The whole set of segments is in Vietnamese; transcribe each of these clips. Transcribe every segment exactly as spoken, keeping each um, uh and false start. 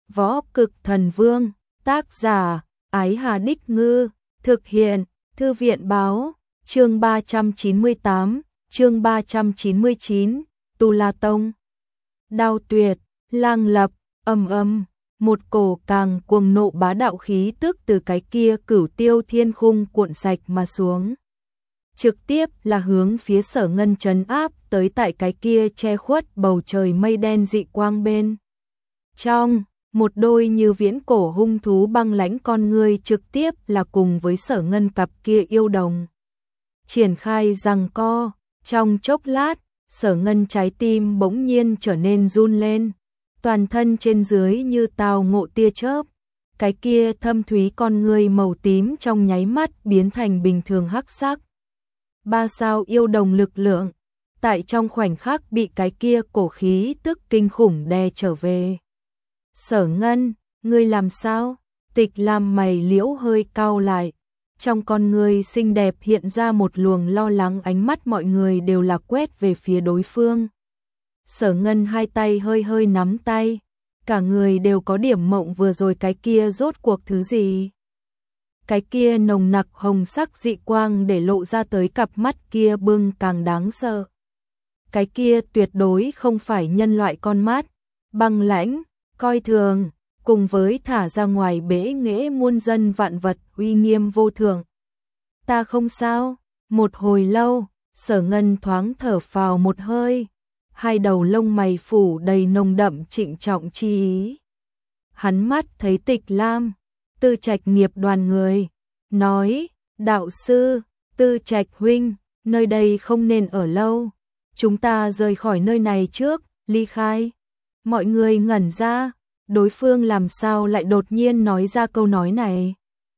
Võ Cực Thần Vương, tác giả, Ái Hà Đích Ngư, thực hiện, Thư viện Báo, chương ba trăm chín mươi tám, chương ba trăm chín mươi chín, Tu La Tông. Đao tuyệt, lang lập, ầm ầm, một cổ càng cuồng nộ bá đạo khí tức từ cái kia Cửu Tiêu Thiên Khung cuộn sạch mà xuống. Trực tiếp là hướng phía Sở Ngân trấn áp tới tại cái kia che khuất bầu trời mây đen dị quang bên. Trong, một đôi như viễn cổ hung thú băng lãnh con ngươi trực tiếp là cùng với Sở Ngân cặp kia yêu đồng. Triển khai giằng co, trong chốc lát, Sở Ngân trái tim bỗng nhiên trở nên run lên, toàn thân trên dưới như tào ngộ tia chớp, cái kia thâm thúy con ngươi màu tím trong nháy mắt biến thành bình thường hắc sắc. Ba sao yêu đồng lực lượng, tại trong khoảnh khắc bị cái kia cổ khí tức kinh khủng đè trở về. Sở Ngân, ngươi làm sao? Tịch Lam mày liễu hơi cau lại, trong con ngươi xinh đẹp hiện ra một luồng lo lắng, ánh mắt mọi người đều là quét về phía đối phương. Sở Ngân hai tay hơi hơi nắm tay, cả người đều có điểm mộng vừa rồi cái kia rốt cuộc thứ gì. Cái kia nồng nặc hồng sắc dị quang để lộ ra tới cặp mắt kia bưng càng đáng sợ. Cái kia tuyệt đối không phải nhân loại con mắt, băng lãnh, coi thường, cùng với thả ra ngoài bẽ nghễ muôn dân vạn vật uy nghiêm vô thượng. Ta không sao, một hồi lâu, Sở Ngân thoáng thở phào một hơi, hai đầu lông mày phủ đầy nồng đậm trịnh trọng chi ý. Hắn mắt thấy Tịch Lam, Tư Trạch Nghiệp đoàn người, nói, đạo sư, Tư Trạch huynh, nơi đây không nên ở lâu, chúng ta rời khỏi nơi này trước, ly khai. Mọi người ngẩn ra, đối phương làm sao lại đột nhiên nói ra câu nói này.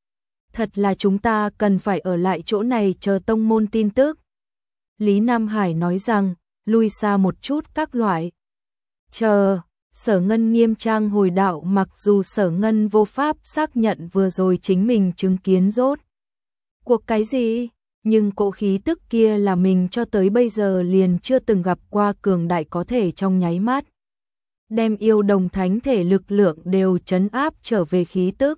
Thật là chúng ta cần phải ở lại chỗ này chờ tông môn tin tức. Lý Nam Hải nói rằng, lui xa một chút các loại. Chờ, Sở Ngân nghiêm trang hồi đạo, mặc dù Sở Ngân vô pháp xác nhận vừa rồi chính mình chứng kiến rốt cuộc cái gì, nhưng cỗ khí tức kia là mình cho tới bây giờ liền chưa từng gặp qua, cường đại có thể trong nháy mắt đem yêu đồng thánh thể lực lượng đều trấn áp trở về khí tức.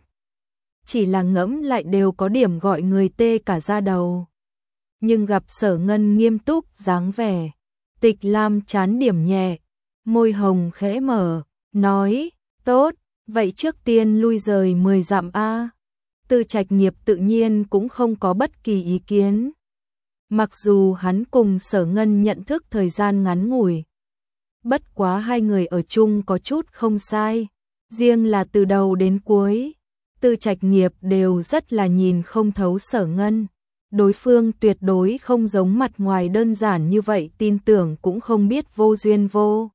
Chỉ là ngẫm lại đều có điểm gọi người tê cả da đầu. Nhưng gặp Sở Ngân nghiêm túc dáng vẻ, Tịch Lam chán điểm nhẹ, môi hồng khẽ mở, nói, tốt, vậy trước tiên lui rời mười dặm a. Tư Trạch Nghiệp tự nhiên cũng không có bất kỳ ý kiến. Mặc dù hắn cùng Sở Ngân nhận thức thời gian ngắn ngủi, bất quá hai người ở chung có chút không sai, riêng là từ đầu đến cuối, Tư Trạch Nghiệp đều rất là nhìn không thấu Sở Ngân. Đối phương tuyệt đối không giống mặt ngoài đơn giản như vậy, tin tưởng cũng không biết vô duyên vô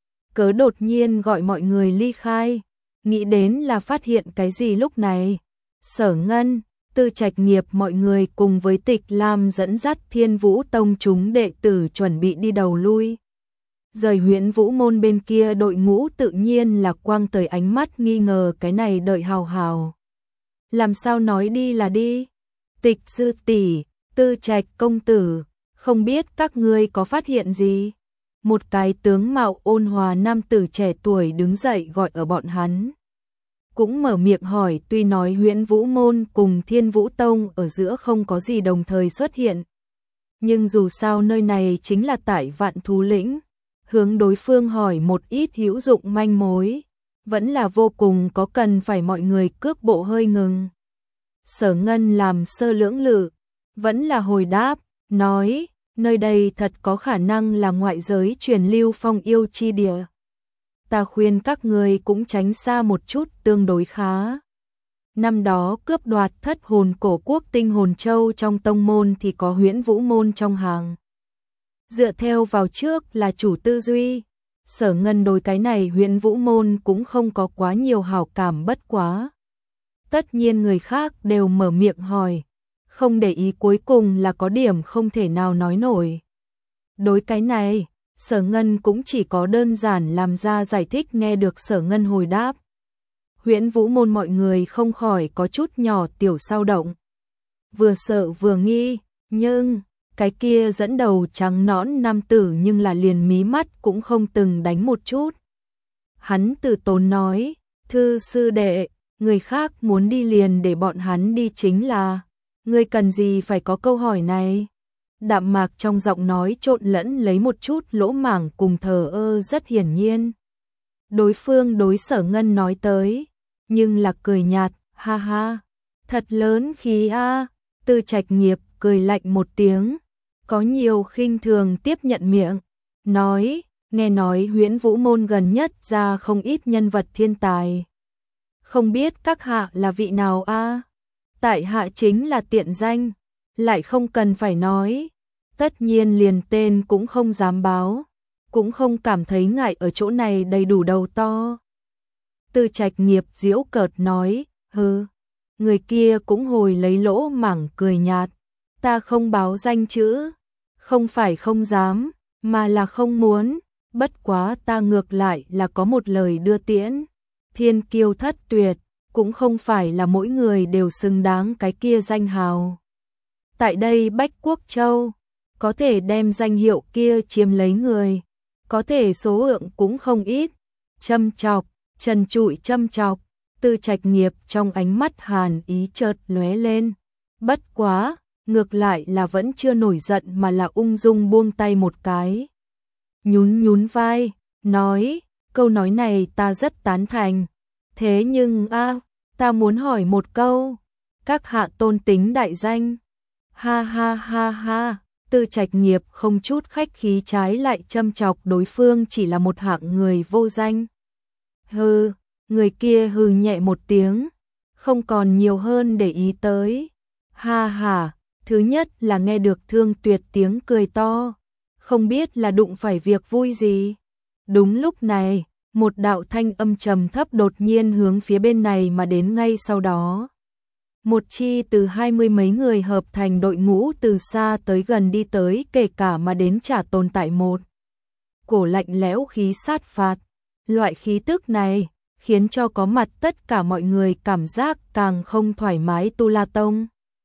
cớ đột nhiên gọi mọi người ly khai, nghĩ đến là phát hiện cái gì. Lúc này, Sở Ngân, Tư Trạch Nghiệp mọi người cùng với Tịch Lam dẫn dắt Thiên Vũ Tông chúng đệ tử chuẩn bị đi đầu lui. Rời Huyễn Vũ môn bên kia, đội ngũ tự nhiên là quang tới ánh mắt nghi ngờ, cái này đợi hào hào. Làm sao nói đi là đi? Tịch sư tỷ, Tư Trạch công tử, không biết các ngươi có phát hiện gì? Một cái tướng mạo ôn hòa nam tử trẻ tuổi đứng dậy gọi ở bọn hắn. Cũng mở miệng hỏi, tuy nói Huyễn Vũ môn cùng Thiên Vũ tông ở giữa không có gì đồng thời xuất hiện, nhưng dù sao nơi này chính là tại Vạn Thú lĩnh, hướng đối phương hỏi một ít hữu dụng manh mối, vẫn là vô cùng có cần phải mọi người cước bộ hơi ngừng. Sở Ngân làm sơ lưỡng lự, vẫn là hồi đáp, nói, nơi đây thật có khả năng là ngoại giới truyền lưu phong yêu chi địa. Ta khuyên các người cũng tránh xa một chút tương đối khá. Năm đó cướp đoạt thất hồn cổ quốc tinh hồn châu trong tông môn thì có Huyễn Vũ môn trong hàng. Dựa theo vào trước là chủ tư duy, Sở Ngân đối cái này Huyễn Vũ môn cũng không có quá nhiều hảo cảm, bất quá. Tất nhiên người khác đều mở miệng hỏi, không để ý cuối cùng là có điểm không thể nào nói nổi. Đối cái này, Sở Ngân cũng chỉ có đơn giản làm ra giải thích. Nghe được Sở Ngân hồi đáp, Huyễn Vũ môn mọi người không khỏi có chút nhỏ tiểu dao động. Vừa sợ vừa nghi, nhưng cái kia dẫn đầu trắng nõn nam tử nhưng là liền mí mắt cũng không từng đánh một chút. Hắn từ tốn nói, Thư sư đệ, người khác muốn đi liền để bọn hắn đi chính là, ngươi cần gì phải có câu hỏi này? Đạm mạc trong giọng nói trộn lẫn lấy một chút lỗ mảng cùng thờ ơ rất hiển nhiên. Đối phương đối Sở Ngân nói tới, nhưng là cười nhạt, ha ha, thật lớn khí a. Tư Trạch Nghiệp cười lạnh một tiếng, có nhiều khinh thường tiếp nhận miệng, nói, nghe nói Huyễn Vũ môn gần nhất ra không ít nhân vật thiên tài. Không biết các hạ là vị nào a? Tại hạ chính là tiện danh, lại không cần phải nói, tất nhiên liền tên cũng không dám báo, cũng không cảm thấy ngại ở chỗ này đầy đủ đầu to. Tư Trạch Nghiệp giễu cợt nói, hừ, người kia cũng hồi lấy lỗ mảng cười nhạt, ta không báo danh chữ, không phải không dám, mà là không muốn, bất quá ta ngược lại là có một lời đưa tiễn, thiên kiêu thất tuyệt, cũng không phải là mỗi người đều xứng đáng cái kia danh hào. Tại đây Bách Quốc Châu, có thể đem danh hiệu kia chiếm lấy người, có thể số lượng cũng không ít, châm chọc, trần trụi châm chọc, Tư Trạch Nghiệp trong ánh mắt hàn ý chợt lóe lên, bất quá, ngược lại là vẫn chưa nổi giận mà là ung dung buông tay một cái. Nhún nhún vai, nói, câu nói này ta rất tán thành, thế nhưng a, ta muốn hỏi một câu, các hạ tôn tính đại danh. Ha ha ha ha, Tư Trạch Nghiệp không chút khách khí trái lại châm chọc đối phương chỉ là một hạng người vô danh. Hừ, người kia hừ nhẹ một tiếng, không còn nhiều hơn để ý tới. Ha ha, thứ nhất là nghe được Thương Tuyệt tiếng cười to, không biết là đụng phải việc vui gì. Đúng lúc này, một đạo thanh âm trầm thấp đột nhiên hướng phía bên này mà đến ngay sau đó. Một chi từ hai mươi mấy người hợp thành đội ngũ từ xa tới gần đi tới, kể cả mà đến chả tồn tại một cổ lạnh lẽo khí sát phạt. Loại khí tức này khiến cho có mặt tất cả mọi người cảm giác càng không thoải mái. Tu La Tông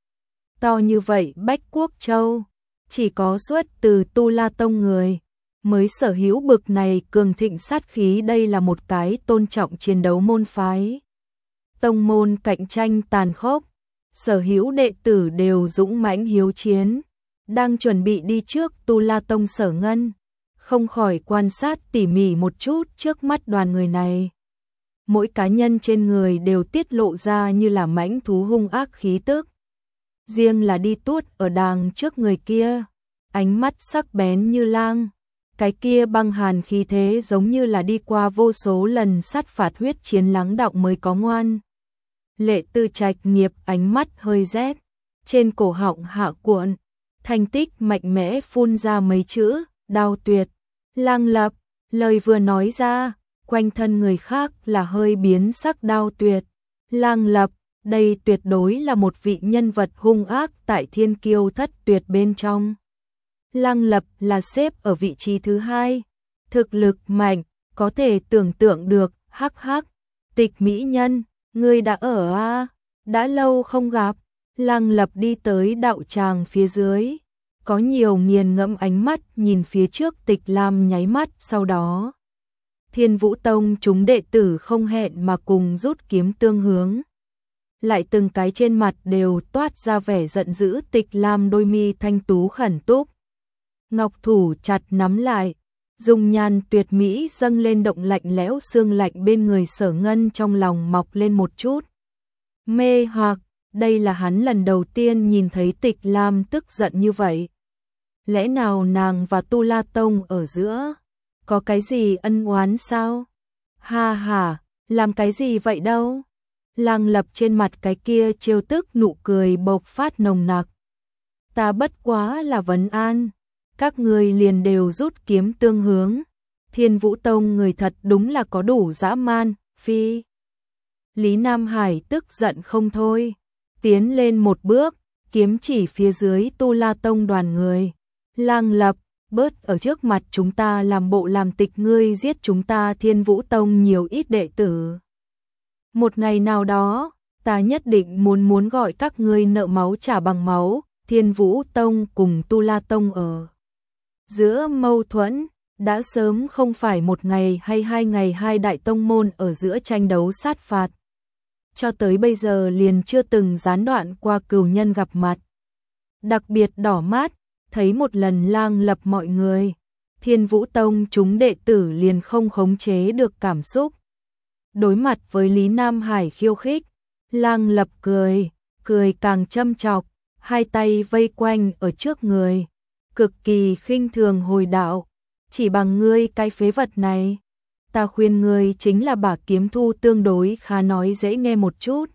to như vậy, Bách Quốc Châu chỉ có xuất từ Tu La Tông người mới sở hữu bực này cường thịnh sát khí, đây là một cái tôn trọng chiến đấu môn phái. Tông môn cạnh tranh tàn khốc, sở hữu đệ tử đều dũng mãnh hiếu chiến, đang chuẩn bị đi trước Tu La Tông. Sở Ngân không khỏi quan sát tỉ mỉ một chút trước mắt đoàn người này. Mỗi cá nhân trên người đều tiết lộ ra như là mãnh thú hung ác khí tức. Riêng là đi tuốt ở đàng trước người kia, ánh mắt sắc bén như lang, cái kia băng hàn khí thế giống như là đi qua vô số lần sát phạt huyết chiến lắng đọng mới có ngoan. Lệ Tư Trạch Nghiệp ánh mắt hơi rét, trên cổ họng hạ cuộn, thành tích mạnh mẽ phun ra mấy chữ, đao tuyệt, lang lập, lời vừa nói ra, quanh thân người khác là hơi biến sắc. Đao tuyệt, lang lập, đây tuyệt đối là một vị nhân vật hung ác tại thiên kiêu thất tuyệt bên trong. Lang lập là xếp ở vị trí thứ hai, thực lực mạnh, có thể tưởng tượng được. Hắc hắc, Tịch mỹ nhân, ngươi đã ở a? À? Đã lâu không gặp. Lang lập đi tới đạo tràng phía dưới, có nhiều nghiền ngẫm ánh mắt nhìn phía trước Tịch Lam, nháy mắt sau đó Thiên Vũ Tông chúng đệ tử không hẹn mà cùng rút kiếm tương hướng, lại từng cái trên mặt đều toát ra vẻ giận dữ. Tịch Lam đôi mi thanh tú khẩn túc, ngọc thủ chặt nắm lại, dung nhan tuyệt mỹ dâng lên, động lạnh lẽo xương lạnh bên người. Sở Ngân trong lòng mọc lên một chút mê hoặc, đây là hắn lần đầu tiên nhìn thấy Tịch Lam tức giận như vậy. Lẽ nào nàng và Tu La Tông ở giữa có cái gì ân oán sao? Ha ha, làm cái gì vậy đâu? Lang lập trên mặt cái kia trêu tức nụ cười bộc phát nồng nặc. Ta bất quá là vấn an, các người liền đều rút kiếm tương hướng. Thiên Vũ Tông người thật đúng là có đủ dã man. Phi Lý Nam Hải tức giận không thôi, tiến lên một bước, kiếm chỉ phía dưới Tu La Tông đoàn người. Lang lập, bớt ở trước mặt chúng ta làm bộ làm tịch, ngươi giết chúng ta Thiên Vũ Tông nhiều ít đệ tử. Một ngày nào đó, ta nhất định muốn muốn gọi các ngươi nợ máu trả bằng máu. Thiên Vũ Tông cùng Tu La Tông ở giữa mâu thuẫn, Đã sớm không phải một ngày hay hai ngày hai đại tông môn ở giữa tranh đấu sát phạt. Cho tới bây giờ liền chưa từng gián đoạn qua cừu nhân gặp mặt. Đặc biệt đỏ mắt, thấy một lần Lang Lập mọi người. Thiên Vũ Tông chúng đệ tử liền không khống chế được cảm xúc. Đối mặt với Lý Nam Hải khiêu khích, Lang Lập cười, cười càng châm chọc, hai tay vây quanh ở trước người, cực kỳ khinh thường hồi đạo, chỉ bằng ngươi cái phế vật này, ta khuyên ngươi chính là bả kiếm thu tương đối khá nói dễ nghe một chút.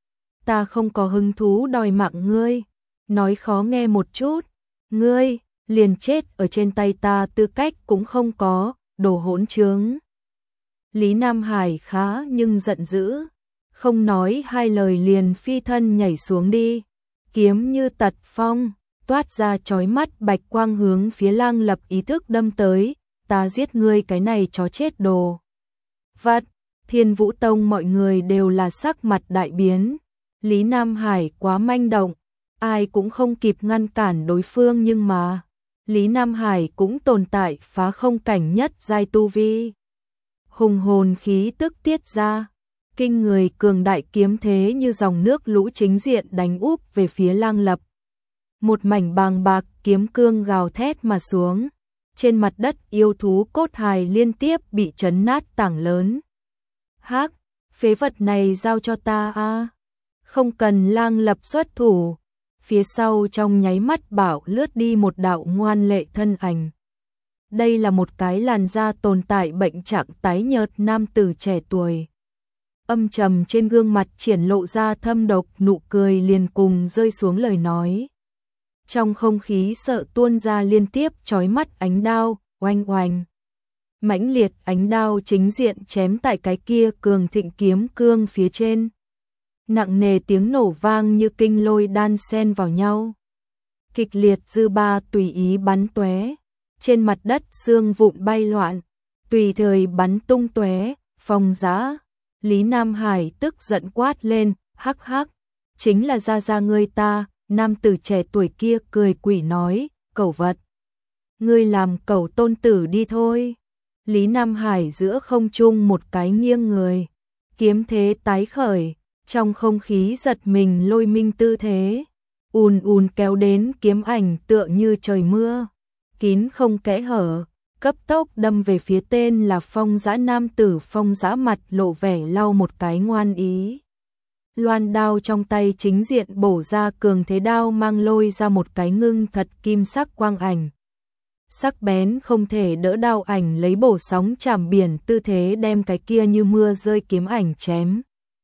Ta không có hứng thú đòi mạng ngươi, nói khó nghe một chút, ngươi liền chết ở trên tay ta tư cách cũng không có, đồ hỗn trướng. Lý Nam Hải khá nhưng giận dữ, không nói hai lời liền phi thân nhảy xuống đi, kiếm như tật phong, toát ra chói mắt bạch quang hướng phía Lang Lập ý thức đâm tới, ta giết ngươi cái này chó chết đồ. Vật, Thiên Vũ Tông mọi người đều là sắc mặt đại biến, Lý Nam Hải quá manh động, ai cũng không kịp ngăn cản đối phương nhưng mà, Lý Nam Hải cũng tồn tại phá không cảnh nhất giai tu vi. Hùng hồn khí tức tiết ra, kinh người cường đại kiếm thế như dòng nước lũ chính diện đánh úp về phía Lang Lập. Một mảnh bàng bạc kiếm cương gào thét mà xuống, trên mặt đất yêu thú cốt hài liên tiếp bị chấn nát tảng lớn. Hắc, phế vật này giao cho ta a. Không cần Lang Lập xuất thủ, phía sau trong nháy mắt bảo lướt đi một đạo ngoan lệ thân ảnh. Đây là một cái làn da tồn tại bệnh trạng tái nhợt nam tử trẻ tuổi. Âm trầm trên gương mặt triển lộ ra thâm độc nụ cười liền cùng rơi xuống lời nói. Trong không khí sợ tuôn ra liên tiếp chói mắt ánh đao, oanh oanh. Mãnh liệt ánh đao chính diện chém tại cái kia cường thịnh kiếm cương phía trên. Nặng nề tiếng nổ vang như kinh lôi đan xen vào nhau. Kịch liệt dư ba tùy ý bắn tóe, trên mặt đất xương vụn bay loạn, tùy thời bắn tung tóe, phong giã. Lý Nam Hải tức giận quát lên, hắc hắc, chính là gia gia ngươi ta. Nam tử trẻ tuổi kia cười quỷ nói, cẩu vật, ngươi làm cẩu tôn tử đi thôi. Lý Nam Hải giữa không trung một cái nghiêng người, kiếm thế tái khởi, trong không khí giật mình lôi minh tư thế, ùn ùn kéo đến kiếm ảnh tựa như trời mưa, kín không kẽ hở, cấp tốc đâm về phía tên là Phong Dã nam tử. Phong Dã mặt lộ vẻ lau một cái ngoan ý. Loan đao trong tay chính diện bổ ra cường thế đao mang lôi ra một cái ngưng thật kim sắc quang ảnh. Sắc bén không thể đỡ đao ảnh lấy bổ sóng chạm biển tư thế đem cái kia như mưa rơi kiếm ảnh chém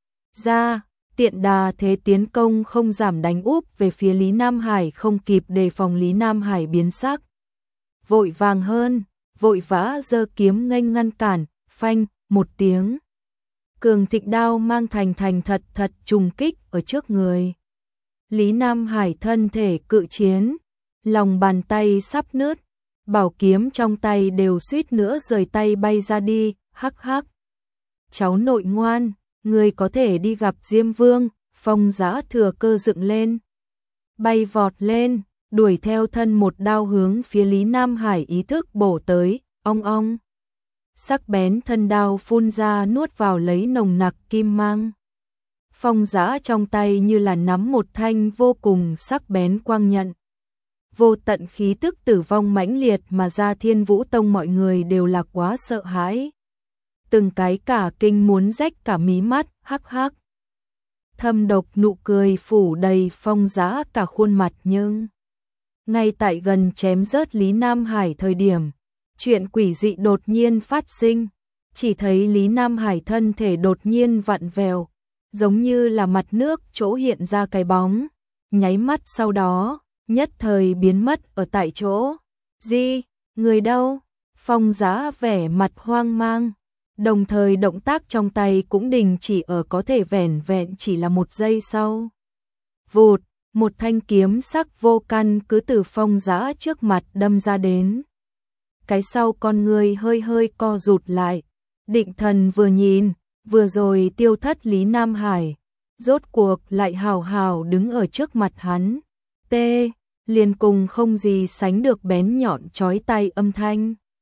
ra, tiện đà thế tiến công không giảm đánh úp về phía Lý Nam Hải, không kịp đề phòng Lý Nam Hải biến sắc. Vội vàng hơn, vội vã giơ kiếm nghênh ngăn cản, phanh, một tiếng. Cường thịnh đao mang thành thành thật thật trùng kích ở trước người. Lý Nam Hải thân thể cự chiến, lòng bàn tay sắp nứt, bảo kiếm trong tay đều suýt nữa rời tay bay ra đi, hắc hắc. Cháu nội ngoan, người có thể đi gặp Diêm Vương. Phong Dã thừa cơ dựng lên, bay vọt lên, đuổi theo thân một đao hướng phía Lý Nam Hải ý thức bổ tới, ong ong. Sắc bén thân đao phun ra nuốt vào lấy nồng nặc kim mang. Phong Dã trong tay như là nắm một thanh vô cùng sắc bén quang nhận. Vô tận khí tức tử vong mãnh liệt mà ra. Thiên Vũ Tông mọi người đều là quá sợ hãi. Từng cái cả kinh muốn rách cả mí mắt, hắc hắc. Thâm độc nụ cười phủ đầy Phong Dã cả khuôn mặt, nhưng ngay tại gần chém rớt Lý Nam Hải thời điểm, chuyện quỷ dị đột nhiên phát sinh, chỉ thấy Lý Nam Hải thân thể đột nhiên vặn vẹo, giống như là mặt nước chỗ hiện ra cái bóng, nháy mắt sau đó, nhất thời biến mất ở tại chỗ. Gì? Người đâu? Phong Dã vẻ mặt hoang mang, đồng thời động tác trong tay cũng đình chỉ ở có thể vẻn vẹn chỉ là một giây sau. Vụt, một thanh kiếm sắc vô căn cứ từ Phong Dã trước mặt đâm ra đến. Cái sau con người hơi hơi co rụt lại, định thần vừa nhìn, vừa rồi tiêu thất Lý Nam Hải, rốt cuộc lại hào hào đứng ở trước mặt hắn. Tê, liền cùng không gì sánh được bén nhọn chói tai âm thanh.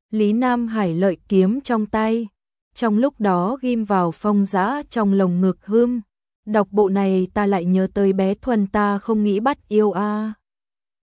Lý Nam Hải lợi kiếm trong tay, trong lúc đó ghim vào Phong Dã trong lồng ngực hươm. Đọc bộ này ta lại nhớ tới bé Thuần ta không nghĩ bắt yêu a.